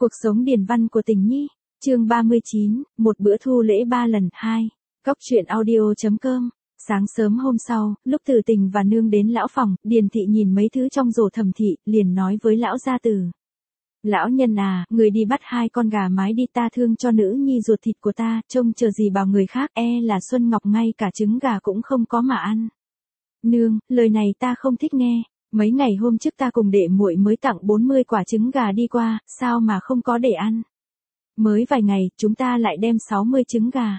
Cuộc sống điền văn của Tình Nhi, chương 39, một bữa thu lễ 3 lần 2. Góc truyện audio.com. Sáng sớm hôm sau, lúc Từ Tình và Nương đến lão phòng, Điền thị nhìn mấy thứ trong rổ Thẩm thị, liền nói với lão gia tử. Lão nhân à, người đi bắt 2 con gà mái đi, ta thương cho nữ nhi ruột thịt của ta, trông chờ gì bảo người khác, là Xuân Ngọc ngay cả trứng gà cũng không có mà ăn. Nương, lời này ta không thích nghe. Mấy ngày hôm trước ta cùng đệ muội mới tặng 40 quả trứng gà đi qua, sao mà không có để ăn. Mới vài ngày, chúng ta lại đem 60 trứng gà.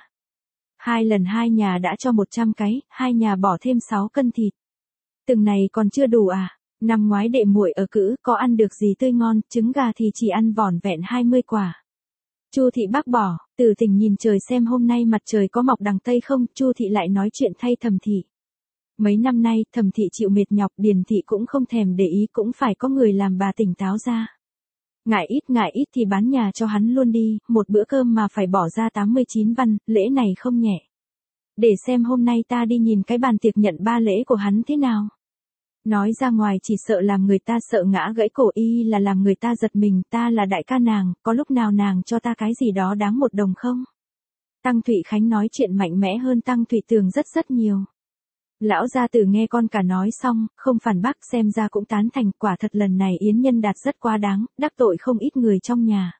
2 lần 2 nhà đã cho 100 cái, 2 nhà bỏ thêm 6 cân thịt. Từng này còn chưa đủ à? Năm ngoái đệ muội ở cữ, có ăn được gì tươi ngon, trứng gà thì chỉ ăn vỏn vẹn 20 quả. Chu thị bác bỏ, Từ Tình nhìn trời xem hôm nay mặt trời có mọc đằng tây không, Chu thị lại nói chuyện thay Thẩm thị. Mấy năm nay, Thẩm thị chịu mệt nhọc, Điền thị cũng không thèm để ý, cũng phải có người làm bà tỉnh táo ra. Ngại ít thì bán nhà cho hắn luôn đi, một bữa cơm mà phải bỏ ra 89 văn, lễ này không nhẹ. Để xem hôm nay ta đi nhìn cái bàn tiệc nhận 3 lễ của hắn thế nào. Nói ra ngoài chỉ sợ làm người ta sợ ngã gãy cổ, y là làm người ta giật mình, ta là đại ca nàng, có lúc nào nàng cho ta cái gì đó đáng 1 đồng không? Tăng Thụy Khánh nói chuyện mạnh mẽ hơn Tăng Thụy Tường rất nhiều. Lão gia tử nghe con cả nói xong, không phản bác, xem ra cũng tán thành, quả thật lần này Yến Nhân Đạt rất quá đáng, đắc tội không ít người trong nhà.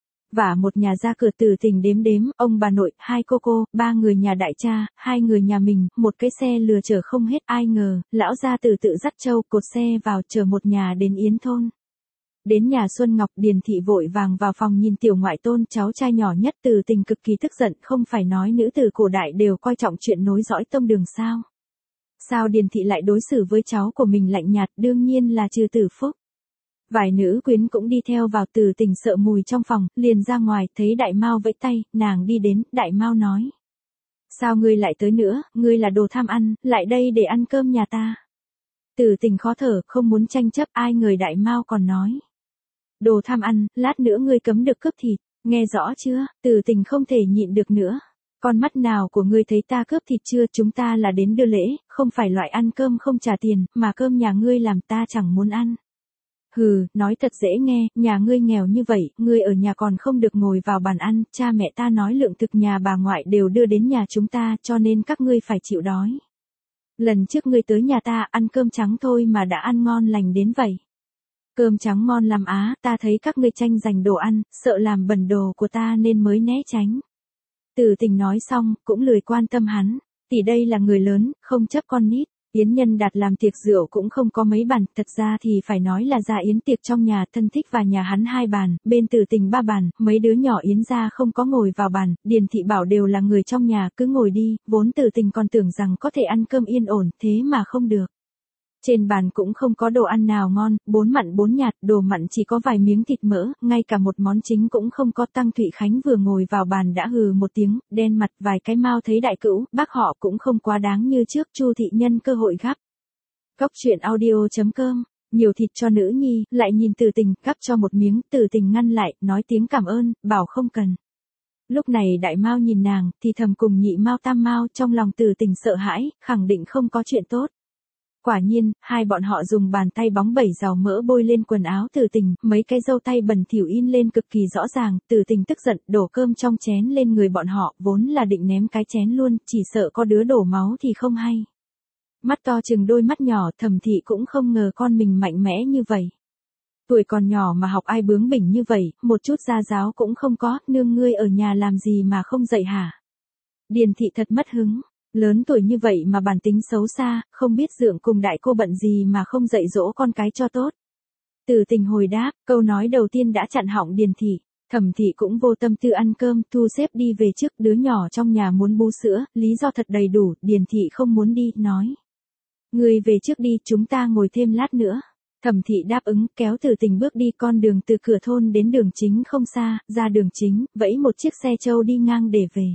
Và một nhà ra cửa Từ Tình đếm, ông bà nội, 2 cô, 3 người nhà đại cha, 2 người nhà mình, một cái xe lừa chở không hết, ai ngờ, lão gia tử tự dắt trâu cột xe vào chở một nhà đến Yến thôn. Đến nhà Xuân Ngọc, Điền thị vội vàng vào phòng nhìn tiểu ngoại tôn, cháu trai nhỏ nhất. Từ Tình cực kỳ tức giận, không phải nói nữ tử cổ đại đều coi trọng chuyện nối dõi tông đường sao? Sao Điền thị lại đối xử với cháu của mình lạnh nhạt, đương nhiên là trừ Tử Phúc. Vài nữ quyến cũng đi theo vào. Từ Tình sợ mùi trong phòng, liền ra ngoài, thấy Đại Mao vẫy tay, nàng đi đến, Đại Mao nói. Sao ngươi lại tới nữa, ngươi là đồ tham ăn, lại đây để ăn cơm nhà ta. Từ Tình khó thở, không muốn tranh chấp, ai ngờ Đại Mao còn nói. Đồ tham ăn, lát nữa ngươi cấm được cướp thịt, nghe rõ chưa? Từ Tình không thể nhịn được nữa. Con mắt nào của ngươi thấy ta cướp thịt chưa? Chúng ta là đến đưa lễ, không phải loại ăn cơm không trả tiền, mà cơm nhà ngươi làm ta chẳng muốn ăn. Hừ, nói thật dễ nghe, nhà ngươi nghèo như vậy, ngươi ở nhà còn không được ngồi vào bàn ăn, cha mẹ ta nói lượng thực nhà bà ngoại đều đưa đến nhà chúng ta, cho nên các ngươi phải chịu đói. Lần trước ngươi tới nhà ta ăn cơm trắng thôi mà đã ăn ngon lành đến vậy. Cơm trắng ngon lắm á, ta thấy các ngươi tranh giành đồ ăn, sợ làm bẩn đồ của ta nên mới né tránh. Từ Tình nói xong, cũng lười quan tâm hắn, tỷ đây là người lớn, không chấp con nít. Yến Nhân Đạt làm tiệc rượu cũng không có mấy bàn, thật ra thì phải nói là gia yến tiệc trong nhà, thân thích và nhà hắn 2 bàn, bên Từ Tình 3 bàn, mấy đứa nhỏ Yến gia không có ngồi vào bàn, Điền thị bảo đều là người trong nhà, cứ ngồi đi, vốn Từ Tình còn tưởng rằng có thể ăn cơm yên ổn, thế mà không được. Trên bàn cũng không có đồ ăn nào ngon, 4 mặn 4 nhạt, đồ mặn chỉ có vài miếng thịt mỡ, ngay cả một món chính cũng không có. Tăng Thụy Khánh vừa ngồi vào bàn đã hừ một tiếng, đen mặt. Vài cái Mao thấy đại cữu, bác họ cũng không quá đáng như trước. Chu thị nhân cơ hội gắp. Góc truyện audio.com, nhiều thịt cho nữ nhi, lại nhìn Từ Tình, gắp cho một miếng. Từ Tình ngăn lại, nói tiếng cảm ơn, bảo không cần. Lúc này đại Mao nhìn nàng, thì thầm cùng nhị Mao tam Mao, trong lòng Từ Tình sợ hãi, khẳng định không có chuyện tốt. Quả nhiên, 2 bọn họ dùng bàn tay bóng bẩy dầu mỡ bôi lên quần áo Từ Tình, mấy cái dâu tay bẩn thỉu in lên cực kỳ rõ ràng. Từ Tình tức giận, đổ cơm trong chén lên người bọn họ, vốn là định ném cái chén luôn, chỉ sợ có đứa đổ máu thì không hay. Mắt to chừng đôi mắt nhỏ, Thẩm thị cũng không ngờ con mình mạnh mẽ như vậy. Tuổi còn nhỏ mà học ai bướng bỉnh như vậy, một chút gia giáo cũng không có, nương ngươi ở nhà làm gì mà không dạy hả? Điền thị thật mất hứng. Lớn tuổi như vậy mà bản tính xấu xa, không biết dượng cùng đại cô bận gì mà không dạy dỗ con cái cho tốt. Từ Tình hồi đáp, câu nói đầu tiên đã chặn họng Điền thị. Thẩm thị cũng vô tâm tư ăn cơm, thu xếp đi về trước. Đứa nhỏ trong nhà muốn bú sữa, lý do thật đầy đủ. Điền thị không muốn đi, nói. Người về trước đi, chúng ta ngồi thêm lát nữa. Thẩm thị đáp ứng, kéo Từ Tình bước đi. Con đường từ cửa thôn đến đường chính không xa, ra đường chính, vẫy một chiếc xe trâu đi ngang để về.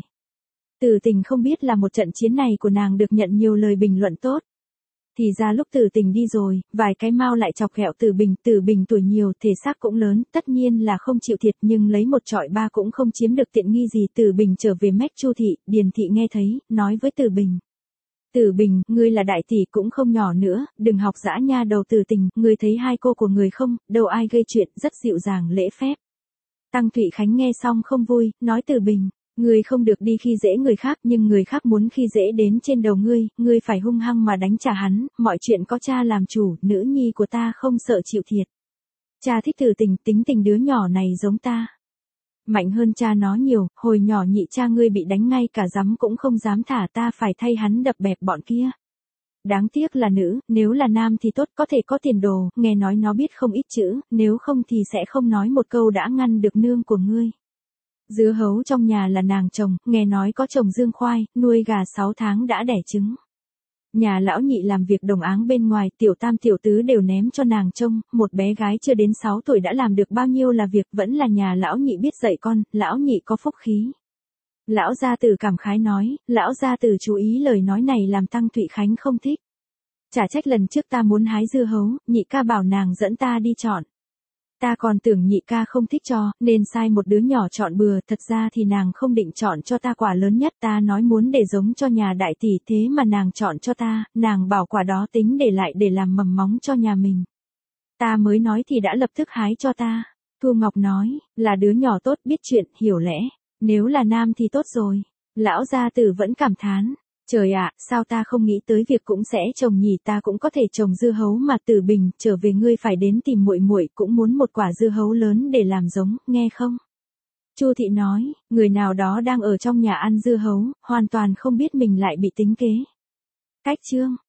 Từ Tình không biết là một trận chiến này của nàng được nhận nhiều lời bình luận tốt. Thì ra lúc Từ Tình đi rồi, vài cái Mao lại chọc ghẹo Từ Bình tuổi nhiều, thể xác cũng lớn, tất nhiên là không chịu thiệt, nhưng lấy 1 trọi 3 cũng không chiếm được tiện nghi gì. Từ Bình trở về mách Chu thị, Điền thị nghe thấy, nói với Từ Bình. Từ Bình, ngươi là đại tỷ cũng không nhỏ nữa, đừng học dã nha đầu. Từ Tình, ngươi thấy 2 cô của người không, đâu ai gây chuyện, rất dịu dàng lễ phép. Tăng Thụy Khánh nghe xong không vui, nói Từ Bình, ngươi không được đi khi dễ người khác, nhưng người khác muốn khi dễ đến trên đầu ngươi phải hung hăng mà đánh trả hắn, mọi chuyện có cha làm chủ, nữ nhi của ta không sợ chịu thiệt. Cha thích Từ Tình, tính tình đứa nhỏ này giống ta. Mạnh hơn cha nó nhiều, hồi nhỏ nhị cha ngươi bị đánh ngay cả giấm cũng không dám thả, ta phải thay hắn đập bẹp bọn kia. Đáng tiếc là nữ, nếu là nam thì tốt, có thể có tiền đồ, nghe nói nó biết không ít chữ, nếu không thì sẽ không nói một câu đã ngăn được nương của ngươi. Dưa hấu trong nhà là nàng trồng, nghe nói có trồng dương khoai, nuôi gà 6 tháng đã đẻ trứng. Nhà lão nhị làm việc đồng áng bên ngoài, tiểu tam tiểu tứ đều ném cho nàng trông, một bé gái chưa đến 6 tuổi đã làm được bao nhiêu là việc, vẫn là nhà lão nhị biết dạy con, lão nhị có phúc khí. Lão gia tử cảm khái nói, lão gia tử chú ý lời nói này làm Tăng Thụy Khánh không thích. Chả trách lần trước ta muốn hái dưa hấu, nhị ca bảo nàng dẫn ta đi chọn. Ta còn tưởng nhị ca không thích cho, nên sai một đứa nhỏ chọn bừa, thật ra thì nàng không định chọn cho ta quả lớn nhất, ta nói muốn để giống cho nhà đại tỷ, thế mà nàng chọn cho ta, nàng bảo quả đó tính để lại để làm mầm móng cho nhà mình. Ta mới nói thì đã lập tức hái cho ta. Thu Ngọc nói, là đứa nhỏ tốt, biết chuyện, hiểu lẽ, nếu là nam thì tốt rồi. Lão gia tử vẫn cảm thán. Trời ạ, sao ta không nghĩ tới việc cũng sẽ trồng nhỉ, ta cũng có thể trồng dưa hấu mà. Từ Bình, trở về ngươi phải đến tìm muội muội, cũng muốn một quả dưa hấu lớn để làm giống, nghe không? Chu Thị nói, người nào đó đang ở trong nhà ăn dưa hấu, hoàn toàn không biết mình lại bị tính kế. Cách chương